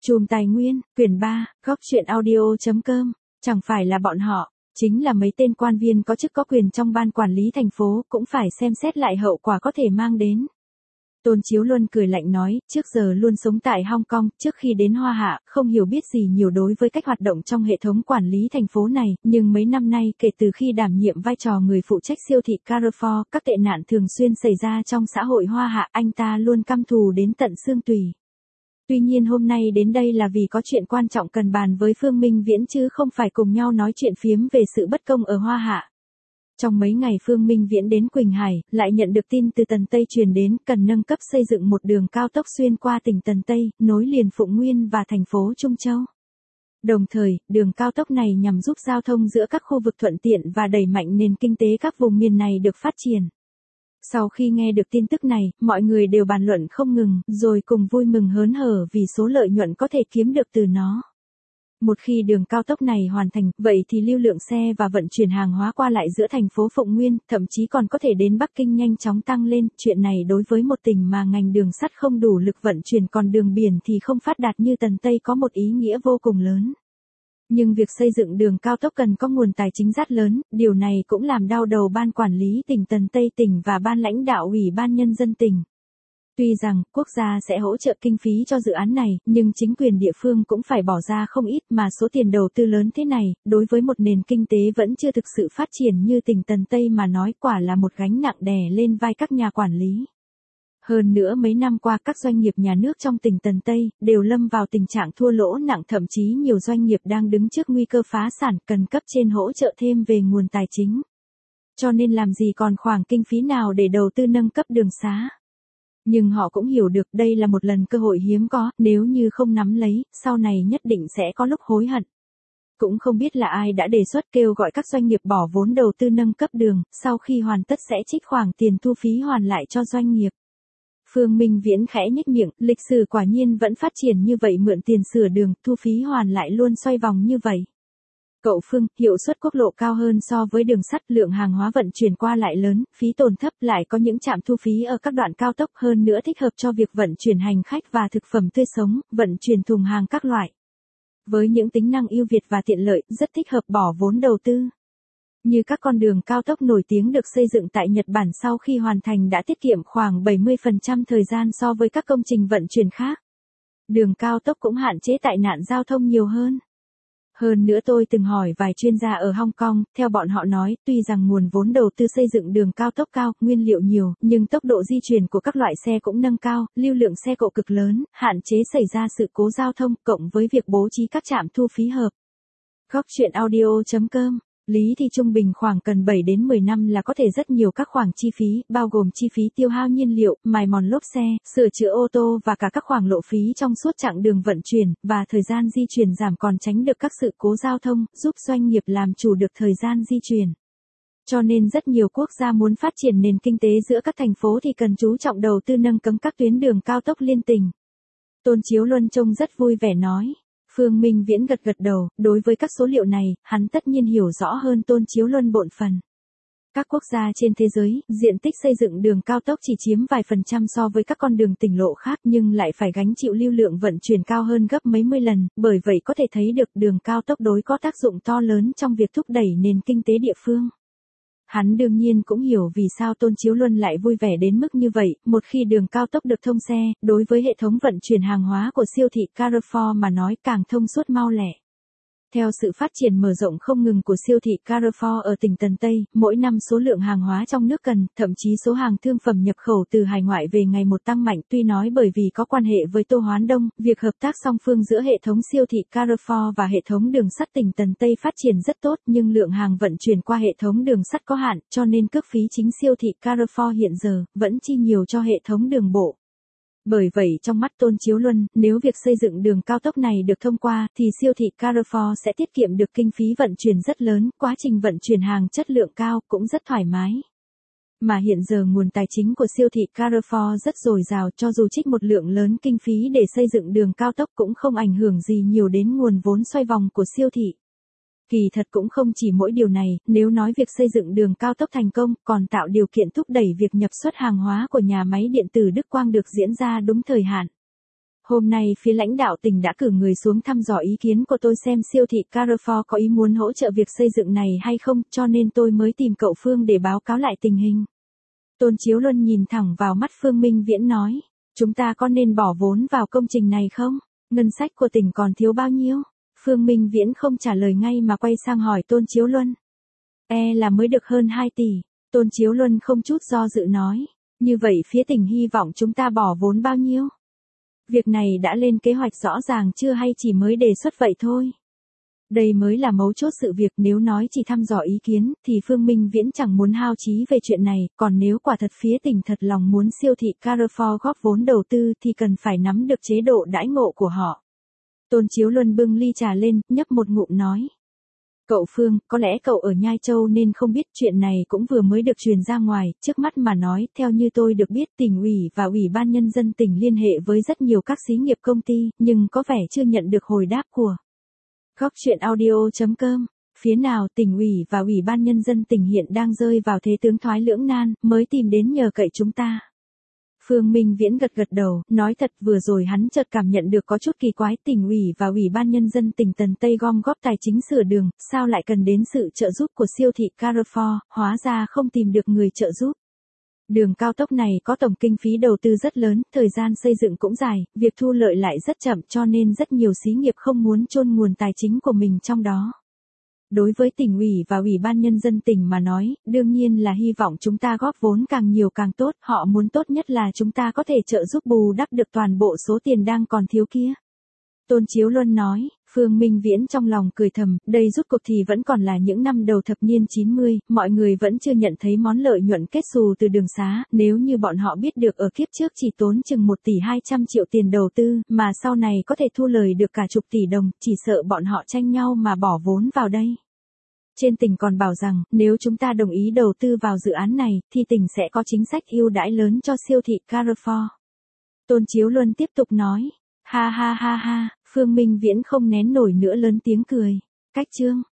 Chùm Tài Nguyên, quyển 3, góc truyện audio.com, chẳng phải là bọn họ, chính là mấy tên quan viên có chức có quyền trong ban quản lý thành phố, cũng phải xem xét lại hậu quả có thể mang đến. Tôn Chiếu Luân cười lạnh nói, trước giờ luôn sống tại Hong Kong, trước khi đến Hoa Hạ, không hiểu biết gì nhiều đối với cách hoạt động trong hệ thống quản lý thành phố này, nhưng mấy năm nay, kể từ khi đảm nhiệm vai trò người phụ trách siêu thị Carrefour, các tệ nạn thường xuyên xảy ra trong xã hội Hoa Hạ, anh ta luôn căm thù đến tận xương tủy. Tuy nhiên hôm nay đến đây là vì có chuyện quan trọng cần bàn với Phương Minh Viễn chứ không phải cùng nhau nói chuyện phiếm về sự bất công ở Hoa Hạ. Trong mấy ngày Phương Minh Viễn đến Quỳnh Hải, lại nhận được tin từ Tần Tây truyền đến cần nâng cấp xây dựng một đường cao tốc xuyên qua tỉnh Tần Tây, nối liền Phụng Nguyên và thành phố Trung Châu. Đồng thời, đường cao tốc này nhằm giúp giao thông giữa các khu vực thuận tiện và đẩy mạnh nền kinh tế các vùng miền này được phát triển. Sau khi nghe được tin tức này, mọi người đều bàn luận không ngừng, rồi cùng vui mừng hớn hở vì số lợi nhuận có thể kiếm được từ nó. Một khi đường cao tốc này hoàn thành, vậy thì lưu lượng xe và vận chuyển hàng hóa qua lại giữa thành phố Phụng Nguyên, thậm chí còn có thể đến Bắc Kinh nhanh chóng tăng lên. Chuyện này đối với một tỉnh mà ngành đường sắt không đủ lực vận chuyển còn đường biển thì không phát đạt như Tần Tây có một ý nghĩa vô cùng lớn. Nhưng việc xây dựng đường cao tốc cần có nguồn tài chính rất lớn, điều này cũng làm đau đầu ban quản lý tỉnh Tần Tây tỉnh và ban lãnh đạo Ủy ban Nhân dân tỉnh. Tuy rằng, quốc gia sẽ hỗ trợ kinh phí cho dự án này, nhưng chính quyền địa phương cũng phải bỏ ra không ít mà số tiền đầu tư lớn thế này, đối với một nền kinh tế vẫn chưa thực sự phát triển như tỉnh Tần Tây mà nói quả là một gánh nặng đè lên vai các nhà quản lý. Hơn nữa mấy năm qua các doanh nghiệp nhà nước trong tỉnh Tần Tây đều lâm vào tình trạng thua lỗ nặng, thậm chí nhiều doanh nghiệp đang đứng trước nguy cơ phá sản, cần cấp trên hỗ trợ thêm về nguồn tài chính. Cho nên làm gì còn khoản kinh phí nào để đầu tư nâng cấp đường xá. Nhưng họ cũng hiểu được đây là một lần cơ hội hiếm có, nếu như không nắm lấy, sau này nhất định sẽ có lúc hối hận. Cũng không biết là ai đã đề xuất kêu gọi các doanh nghiệp bỏ vốn đầu tư nâng cấp đường, sau khi hoàn tất sẽ trích khoản tiền thu phí hoàn lại cho doanh nghiệp. Phương Minh Viễn khẽ nhếch miệng, lịch sử quả nhiên vẫn phát triển như vậy, mượn tiền sửa đường, thu phí hoàn lại luôn xoay vòng như vậy. Cậu Phương, hiệu suất quốc lộ cao hơn so với đường sắt, lượng hàng hóa vận chuyển qua lại lớn, phí tồn thấp, lại có những trạm thu phí ở các đoạn cao tốc, hơn nữa thích hợp cho việc vận chuyển hành khách và thực phẩm tươi sống, vận chuyển thùng hàng các loại. Với những tính năng ưu việt và tiện lợi, rất thích hợp bỏ vốn đầu tư. Như các con đường cao tốc nổi tiếng được xây dựng tại Nhật Bản sau khi hoàn thành đã tiết kiệm khoảng 70% thời gian so với các công trình vận chuyển khác. Đường cao tốc cũng hạn chế tai nạn giao thông nhiều hơn. Hơn nữa tôi từng hỏi vài chuyên gia ở Hong Kong, theo bọn họ nói, tuy rằng nguồn vốn đầu tư xây dựng đường cao tốc cao, nguyên liệu nhiều, nhưng tốc độ di chuyển của các loại xe cũng nâng cao, lưu lượng xe cộ cực lớn, hạn chế xảy ra sự cố giao thông, cộng với việc bố trí các trạm thu phí hợp. Góc truyện audio.com. Lý thì trung bình khoảng cần 7 đến 10 năm là có thể rất nhiều các khoản chi phí, bao gồm chi phí tiêu hao nhiên liệu, mài mòn lốp xe, sửa chữa ô tô và cả các khoản lộ phí trong suốt chặng đường vận chuyển, và thời gian di chuyển giảm còn tránh được các sự cố giao thông, giúp doanh nghiệp làm chủ được thời gian di chuyển. Cho nên rất nhiều quốc gia muốn phát triển nền kinh tế giữa các thành phố thì cần chú trọng đầu tư nâng cấp các tuyến đường cao tốc liên tỉnh. Tôn Chiếu Luân trông rất vui vẻ nói. Phương Minh Viễn gật đầu, đối với các số liệu này, hắn tất nhiên hiểu rõ hơn Tôn Chiếu Luân bộn phần. Các quốc gia trên thế giới, diện tích xây dựng đường cao tốc chỉ chiếm vài % so với các con đường tỉnh lộ khác, nhưng lại phải gánh chịu lưu lượng vận chuyển cao hơn gấp mấy mươi lần, bởi vậy có thể thấy được đường cao tốc đối có tác dụng to lớn trong việc thúc đẩy nền kinh tế địa phương. Hắn đương nhiên cũng hiểu vì sao Tôn Chiếu Luân lại vui vẻ đến mức như vậy, một khi đường cao tốc được thông xe, đối với hệ thống vận chuyển hàng hóa của siêu thị Carrefour mà nói càng thông suốt mau lẹ. Theo sự phát triển mở rộng không ngừng của siêu thị Carrefour ở tỉnh Tần Tây, mỗi năm số lượng hàng hóa trong nước cần, thậm chí số hàng thương phẩm nhập khẩu từ hải ngoại về ngày một tăng mạnh. Tuy nói bởi vì có quan hệ với Tô Hoán Đông, việc hợp tác song phương giữa hệ thống siêu thị Carrefour và hệ thống đường sắt tỉnh Tần Tây phát triển rất tốt, nhưng lượng hàng vận chuyển qua hệ thống đường sắt có hạn, cho nên cước phí chính siêu thị Carrefour hiện giờ vẫn chi nhiều cho hệ thống đường bộ. Bởi vậy trong mắt Tôn Chiếu Luân, nếu việc xây dựng đường cao tốc này được thông qua, thì siêu thị Carrefour sẽ tiết kiệm được kinh phí vận chuyển rất lớn, quá trình vận chuyển hàng chất lượng cao, cũng rất thoải mái. Mà hiện giờ nguồn tài chính của siêu thị Carrefour rất dồi dào, cho dù trích một lượng lớn kinh phí để xây dựng đường cao tốc cũng không ảnh hưởng gì nhiều đến nguồn vốn xoay vòng của siêu thị. Kỳ thật cũng không chỉ mỗi điều này, nếu nói việc xây dựng đường cao tốc thành công, còn tạo điều kiện thúc đẩy việc nhập xuất hàng hóa của nhà máy điện tử Đức Quang được diễn ra đúng thời hạn. Hôm nay phía lãnh đạo tỉnh đã cử người xuống thăm dò ý kiến của tôi xem siêu thị Carrefour có ý muốn hỗ trợ việc xây dựng này hay không, cho nên tôi mới tìm cậu Phương để báo cáo lại tình hình. Tôn Chiếu Luân nhìn thẳng vào mắt Phương Minh Viễn nói, chúng ta có nên bỏ vốn vào công trình này không? Ngân sách của tỉnh còn thiếu bao nhiêu? Phương Minh Viễn không trả lời ngay mà quay sang hỏi Tôn Chiếu Luân. Là mới được hơn 2 tỷ. Tôn Chiếu Luân không chút do dự nói. Như vậy phía tỉnh hy vọng chúng ta bỏ vốn bao nhiêu? Việc này đã lên kế hoạch rõ ràng chưa hay chỉ mới đề xuất vậy thôi? Đây mới là mấu chốt sự việc, nếu nói chỉ thăm dò ý kiến thì Phương Minh Viễn chẳng muốn hao chí về chuyện này, còn nếu quả thật phía tỉnh thật lòng muốn siêu thị Carrefour góp vốn đầu tư thì cần phải nắm được chế độ đãi ngộ của họ. Tôn Chiếu Luân bưng ly trà lên, nhấp một ngụm nói. Cậu Phương, có lẽ cậu ở Nhai Châu nên không biết chuyện này cũng vừa mới được truyền ra ngoài, trước mắt mà nói, theo như tôi được biết tỉnh ủy và ủy ban nhân dân tỉnh liên hệ với rất nhiều các xí nghiệp công ty, nhưng có vẻ chưa nhận được hồi đáp của. Góc chuyện audio.com. Phía nào tỉnh ủy và ủy ban nhân dân tỉnh hiện đang rơi vào thế tướng thoái lưỡng nan, mới tìm đến nhờ cậy chúng ta. Phương Minh Viễn gật gật đầu, nói thật vừa rồi hắn chợt cảm nhận được có chút kỳ quái, tỉnh ủy và ủy ban nhân dân tỉnh Tần Tây gom góp tài chính sửa đường, sao lại cần đến sự trợ giúp của siêu thị Carrefour, hóa ra không tìm được người trợ giúp. Đường cao tốc này có tổng kinh phí đầu tư rất lớn, thời gian xây dựng cũng dài, việc thu lợi lại rất chậm cho nên rất nhiều xí nghiệp không muốn chôn nguồn tài chính của mình trong đó. Đối với tỉnh ủy và ủy ban nhân dân tỉnh mà nói, đương nhiên là hy vọng chúng ta góp vốn càng nhiều càng tốt, họ muốn tốt nhất là chúng ta có thể trợ giúp bù đắp được toàn bộ số tiền đang còn thiếu kia. Tôn Chiếu Luân nói, Phương Minh Viễn trong lòng cười thầm, đây rút cuộc thì vẫn còn là những năm đầu thập niên 90, mọi người vẫn chưa nhận thấy món lợi nhuận kết xù từ đường xá, nếu như bọn họ biết được ở kiếp trước chỉ tốn chừng 1 tỷ 200 triệu tiền đầu tư, mà sau này có thể thu lời được cả chục tỷ đồng, chỉ sợ bọn họ tranh nhau mà bỏ vốn vào đây. Trên tỉnh còn bảo rằng, nếu chúng ta đồng ý đầu tư vào dự án này, thì tỉnh sẽ có chính sách ưu đãi lớn cho siêu thị Carrefour. Tôn Chiếu Luân tiếp tục nói, ha ha ha ha, Phương Minh Viễn không nén nổi nữa lớn tiếng cười. Cách chương.